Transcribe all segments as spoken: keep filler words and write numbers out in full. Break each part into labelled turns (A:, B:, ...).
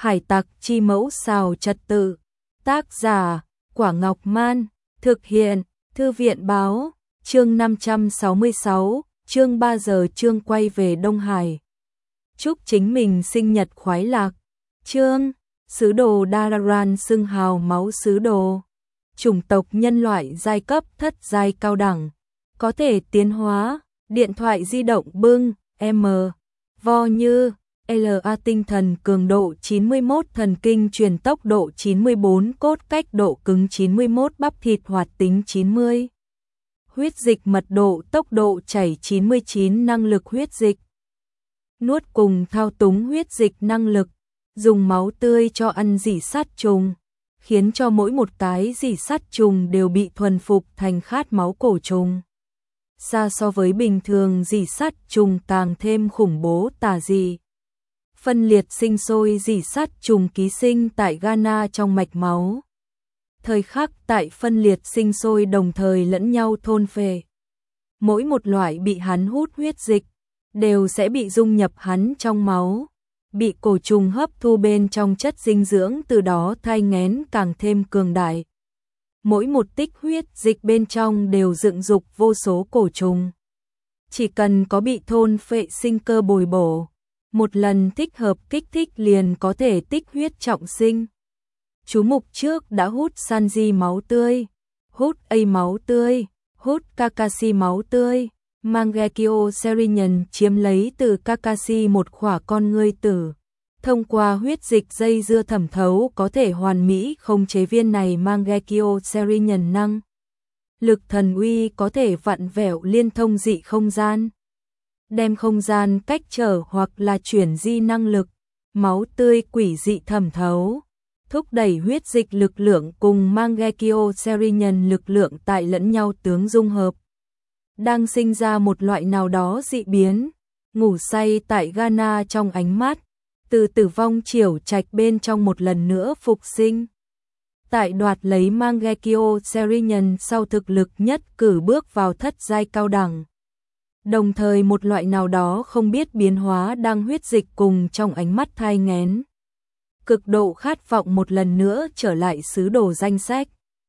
A: Hải tặc chi mẫu xào trật tự. Tác giả, Quả Ngọc Man. Thực hiện, Thư viện báo. Chương năm trăm sáu mươi sáu, chương ba giờ chương quay về Đông Hải. Chúc chính mình sinh nhật khoái lạc. Chương, sứ đồ Dalaran xưng hào máu sứ đồ. Chủng tộc nhân loại giai cấp thất giai cao đẳng. Có thể tiến hóa, điện thoại di động bưng, M. Vo như, lờ a tinh thần cường độ chín mươi mốt, thần kinh truyền tốc độ chín mươi bốn, cốt cách độ cứng chín mươi mốt, bắp thịt hoạt tính chín mươi. Huyết dịch mật độ tốc độ chảy chín mươi chín, năng lực huyết dịch. Nuốt cùng thao túng huyết dịch năng lực, dùng máu tươi cho ăn rỉ sát trùng, khiến cho mỗi một cái rỉ sát trùng đều bị thuần phục thành khát máu cổ trùng. Xa so với bình thường rỉ sát trùng càng thêm khủng bố tà dị. Phân liệt sinh sôi rỉ sát trùng ký sinh tại Ghana trong mạch máu. Thời khắc tại phân liệt sinh sôi đồng thời lẫn nhau thôn phệ. Mỗi một loại bị hắn hút huyết dịch đều sẽ bị dung nhập hắn trong máu, bị cổ trùng hấp thu bên trong chất dinh dưỡng, từ đó thai nghén càng thêm cường đại. Mỗi một tích huyết dịch bên trong đều dựng dục vô số cổ trùng. Chỉ cần có bị thôn phệ sinh cơ bồi bổ, một lần thích hợp kích thích liền có thể tích huyết trọng sinh. Chú mục trước đã hút Sanji máu tươi, hút A máu tươi, hút Kakashi máu tươi, Mangekyo Serenian chiếm lấy từ Kakashi một khỏa con ngươi tử. Thông qua huyết dịch dây dưa thẩm thấu có thể hoàn mỹ khống chế viên này Mangekyo Serenian năng. Lực thần uy có thể vặn vẹo liên thông dị không gian, đem không gian cách trở hoặc là chuyển di năng lực, máu tươi quỷ dị thẩm thấu, thúc đẩy huyết dịch lực lượng cùng Mangekyo Serenian lực lượng tại lẫn nhau tướng dung hợp. Đang sinh ra một loại nào đó dị biến, ngủ say tại Ghana trong ánh mắt, từ tử vong chiều trạch bên trong một lần nữa phục sinh. Tại đoạt lấy Mangekyo Serenian sau thực lực nhất cử bước vào thất giai cao đẳng. Đồng thời một loại nào đó không biết biến hóa đang huyết dịch cùng trong ánh mắt thai nghén. Cực độ khát vọng một lần nữa trở lại sứ đồ danh sách.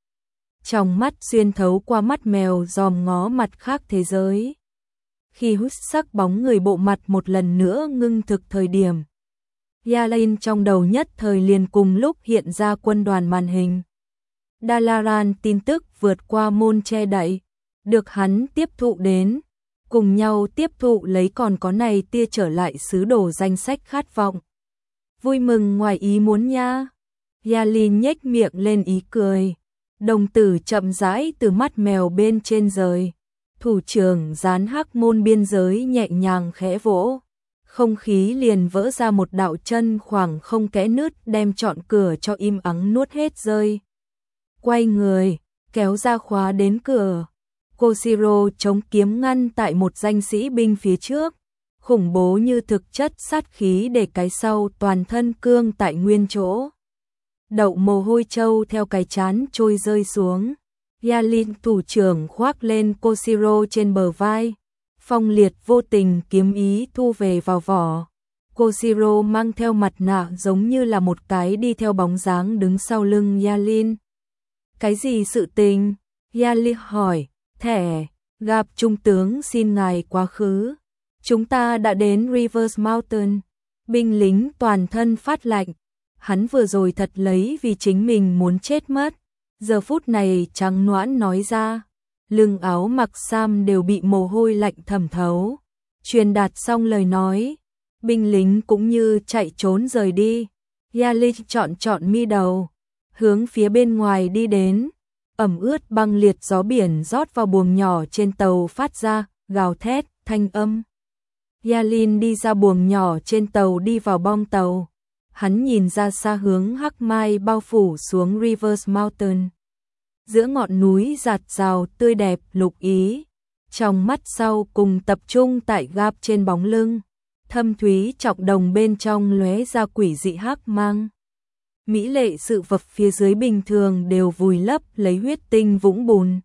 A: Trong mắt xuyên thấu qua mắt mèo dòm ngó mặt khác thế giới. Khi hút sắc bóng người bộ mặt một lần nữa ngưng thực thời điểm, Yalain trong đầu nhất thời liền cùng lúc hiện ra quân đoàn màn hình. Dalaran tin tức vượt qua môn che đậy, được hắn tiếp thụ đến, cùng nhau tiếp thụ lấy còn có này tia trở lại sứ đồ danh sách khát vọng. Vui mừng ngoài ý muốn nha. Yalin nhếch miệng lên ý cười. Đồng tử chậm rãi từ mắt mèo bên trên rời. Thủ trưởng gián hắc môn biên giới nhẹ nhàng khẽ vỗ. Không khí liền vỡ ra một đạo chân khoảng không kẽ nứt, đem trọn cửa cho im ắng nuốt hết rơi. Quay người, kéo ra khóa đến cửa. Koshiro chống kiếm ngăn tại một danh sĩ binh phía trước. Khủng bố như thực chất sát khí để cái sau toàn thân cương tại nguyên chỗ. Đậu mồ hôi trâu theo cái trán trôi rơi xuống. Yalin thủ trưởng khoác lên Koshiro trên bờ vai. Phong liệt vô tình kiếm ý thu về vào vỏ. Koshiro mang theo mặt nạ giống như là một cái đi theo bóng dáng đứng sau lưng Yalin. Cái gì sự tình? Yalin hỏi. Thẻ, gặp trung tướng xin ngài quá khứ. Chúng ta đã đến Rivers Mountain. Binh lính toàn thân phát lạnh. Hắn vừa rồi thật lấy vì chính mình muốn chết mất. Giờ phút này trắng noãn nói ra. Lưng áo mặc sam đều bị mồ hôi lạnh thẩm thấu. Truyền đạt xong lời nói, binh lính cũng như chạy trốn rời đi. Yalin chọn chọn mi đầu, hướng phía bên ngoài đi đến. Ẩm ướt băng liệt gió biển rót vào buồng nhỏ trên tàu phát ra, gào thét, thanh âm. Yalin đi ra buồng nhỏ trên tàu đi vào bong tàu. Hắn nhìn ra xa hướng hắc mai bao phủ xuống Rivers Mountain. Giữa ngọn núi rạt rào tươi đẹp lục ý. Trong mắt sau cùng tập trung tại gap trên bóng lưng. Thâm thúy trọng đồng bên trong lóe ra quỷ dị hắc mang. Mỹ lệ sự vật phía dưới bình thường đều vùi lấp lấy huyết tinh vũng bùn.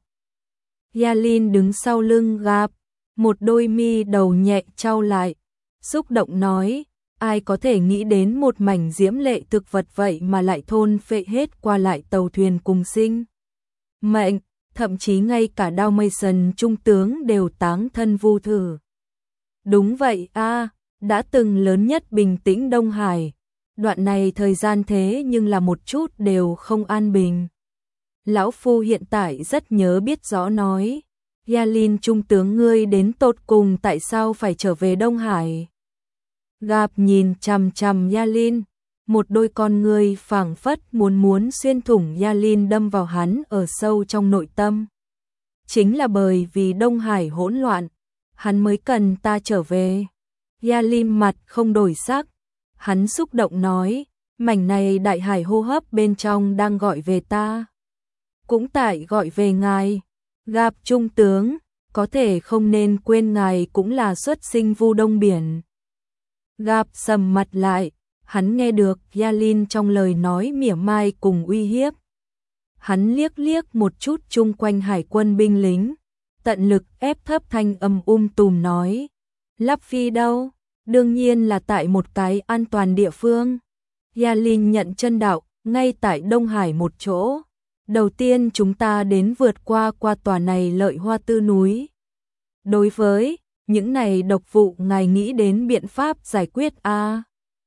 A: Yalin đứng sau lưng gap, một đôi mi đầu nhẹ trao lại, xúc động nói, Ai có thể nghĩ đến một mảnh diễm lệ thực vật vậy mà lại thôn phệ hết qua lại tàu thuyền cùng sinh mệnh, thậm chí ngay cả Dalmatian trung tướng đều táng thân vu thử. Đúng vậy a, đã từng lớn nhất bình tĩnh Đông Hải, đoạn này thời gian thế nhưng là một chút đều không an bình. Lão Phu hiện tại rất nhớ biết rõ nói, Yalin trung tướng ngươi đến tột cùng tại sao phải trở về Đông Hải? Gạp nhìn chằm chằm Yalin, một đôi con ngươi phảng phất muốn muốn xuyên thủng Yalin đâm vào hắn ở sâu trong nội tâm. Chính là bởi vì Đông Hải hỗn loạn, hắn mới cần ta trở về. Yalin mặt không đổi sắc, hắn xúc động nói, mảnh này đại hải hô hấp bên trong đang gọi về ta. Cũng tại gọi về ngài, Gạp trung tướng, có thể không nên quên ngài cũng là xuất sinh Vu Đông Biển. Gạp sầm mặt lại, hắn nghe được Yalin trong lời nói mỉa mai cùng uy hiếp. Hắn liếc liếc một chút chung quanh hải quân binh lính, tận lực ép thấp thanh âm um tùm nói, Lắp Phi đâu? Đương nhiên là tại một cái an toàn địa phương. Yalin nhận chân đạo, ngay tại Đông Hải một chỗ. Đầu tiên chúng ta đến vượt qua qua tòa này Lợi Hoa Tư núi. Đối với những này độc vụ ngài nghĩ đến biện pháp giải quyết a? À?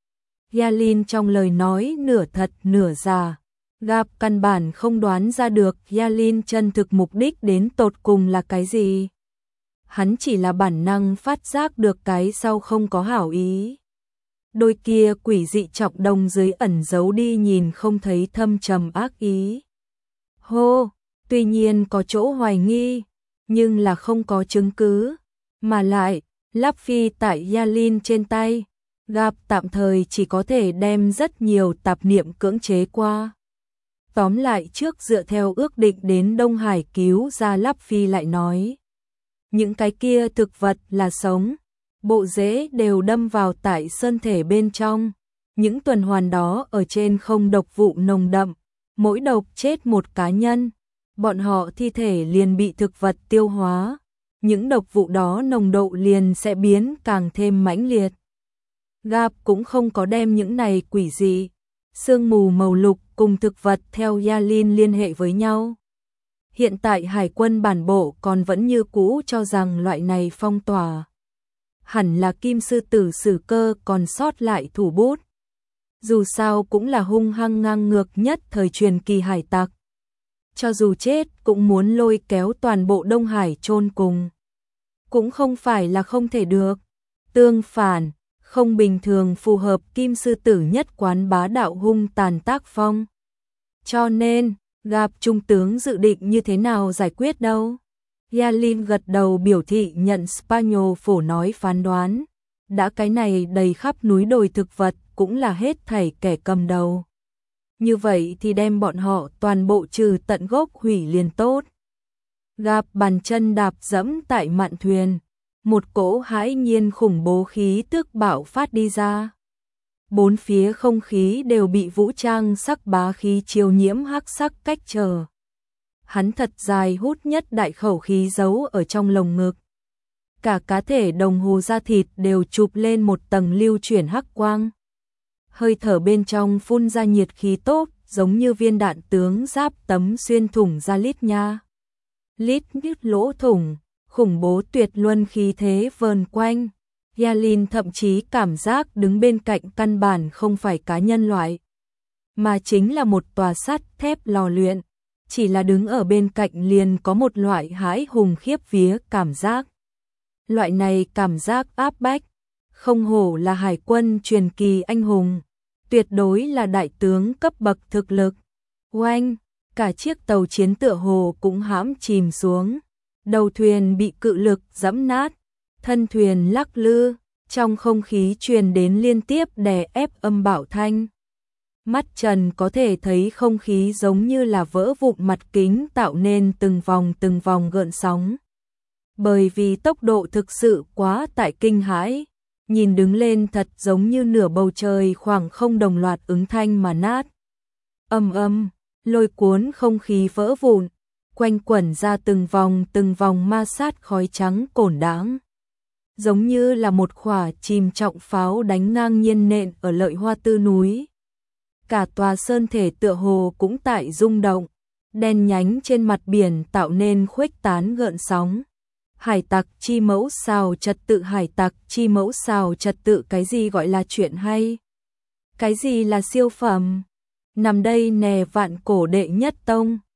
A: Yalin trong lời nói nửa thật nửa giả. Gạp căn bản không đoán ra được Yalin chân thực mục đích đến tột cùng là cái gì. Hắn chỉ là bản năng phát giác được cái sau không có hảo ý. Đôi kia quỷ dị chọc đồng dưới ẩn giấu đi nhìn không thấy thâm trầm ác ý. Hô, tuy nhiên có chỗ hoài nghi, nhưng là không có chứng cứ. Mà lại, Lắp Phi tại Yalin trên tay, Gạp tạm thời chỉ có thể đem rất nhiều tạp niệm cưỡng chế qua. Tóm lại trước dựa theo ước định đến Đông Hải cứu ra Lắp Phi lại nói. Những cái kia thực vật là sống, bộ rễ đều đâm vào tại sơn thể bên trong. Những tuần hoàn đó ở trên không độc vụ nồng đậm, mỗi độc chết một cá nhân, bọn họ thi thể liền bị thực vật tiêu hóa. Những độc vụ đó nồng độ liền sẽ biến càng thêm mãnh liệt. Gạp cũng không có đem những này quỷ dị, sương mù màu lục cùng thực vật theo Yalin liên hệ với nhau. Hiện tại hải quân bản bộ còn vẫn như cũ cho rằng loại này phong tỏa. Hẳn là Kim Sư Tử Sử Cơ còn sót lại thủ bút. Dù sao cũng là hung hăng ngang ngược nhất thời truyền kỳ hải tặc. Cho dù chết cũng muốn lôi kéo toàn bộ Đông Hải chôn cùng. Cũng không phải là không thể được. Tương phản, không bình thường phù hợp Kim Sư Tử nhất quán bá đạo hung tàn tác phong. Cho nên, Gạp trung tướng dự định như thế nào giải quyết đâu? Yalin gật đầu biểu thị nhận Spaniel phổ nói phán đoán. Đã cái này đầy khắp núi đồi thực vật cũng là hết thảy kẻ cầm đầu. Như vậy thì đem bọn họ toàn bộ trừ tận gốc hủy liền tốt. Gạp bàn chân đạp dẫm tại mạn thuyền. Một cỗ hãi nhiên khủng bố khí tức bạo phát đi ra. Bốn phía không khí đều bị vũ trang sắc bá khí chiếu nhiễm hắc sắc cách trở. Hắn thật dài hút nhất đại khẩu khí giấu ở trong lồng ngực. Cả cá thể đồng hồ da thịt đều chụp lên một tầng lưu chuyển hắc quang. Hơi thở bên trong phun ra nhiệt khí tốt, giống như viên đạn tướng giáp tấm xuyên thủng ra lít nha. Lít nhít lỗ thủng, khủng bố tuyệt luân khí thế vờn quanh. Yalin thậm chí cảm giác đứng bên cạnh căn bản không phải cá nhân loại, mà chính là một tòa sắt thép lò luyện. Chỉ là đứng ở bên cạnh liền có một loại hãi hùng khiếp vía cảm giác. Loại này cảm giác áp bách, không hổ là hải quân truyền kỳ anh hùng, tuyệt đối là đại tướng cấp bậc thực lực. Oanh, cả chiếc tàu chiến tựa hồ cũng hãm chìm xuống. Đầu thuyền bị cự lực giẫm nát, thân thuyền lắc lư, trong không khí truyền đến liên tiếp đè ép âm bạo thanh. Mắt Trần có thể thấy không khí giống như là vỡ vụn mặt kính tạo nên từng vòng từng vòng gợn sóng. Bởi vì tốc độ thực sự quá tại kinh hãi, nhìn đứng lên thật giống như nửa bầu trời khoảng không đồng loạt ứng thanh mà nát. Âm âm, lôi cuốn không khí vỡ vụn, quanh quẩn ra từng vòng từng vòng ma sát khói trắng cổn đãng. giống như là một quả chìm trọng pháo đánh ngang nhiên nện ở Lợi Hoa Tư núi. Cả tòa sơn thể tựa hồ cũng tại rung động, đen nhánh trên mặt biển tạo nên khuếch tán gợn sóng. Hải tặc chi mẫu xào trật tự, hải tặc chi mẫu xào trật tự, cái gì gọi là chuyện hay? Cái gì là siêu phẩm? Nằm đây nè, vạn cổ đệ nhất tông.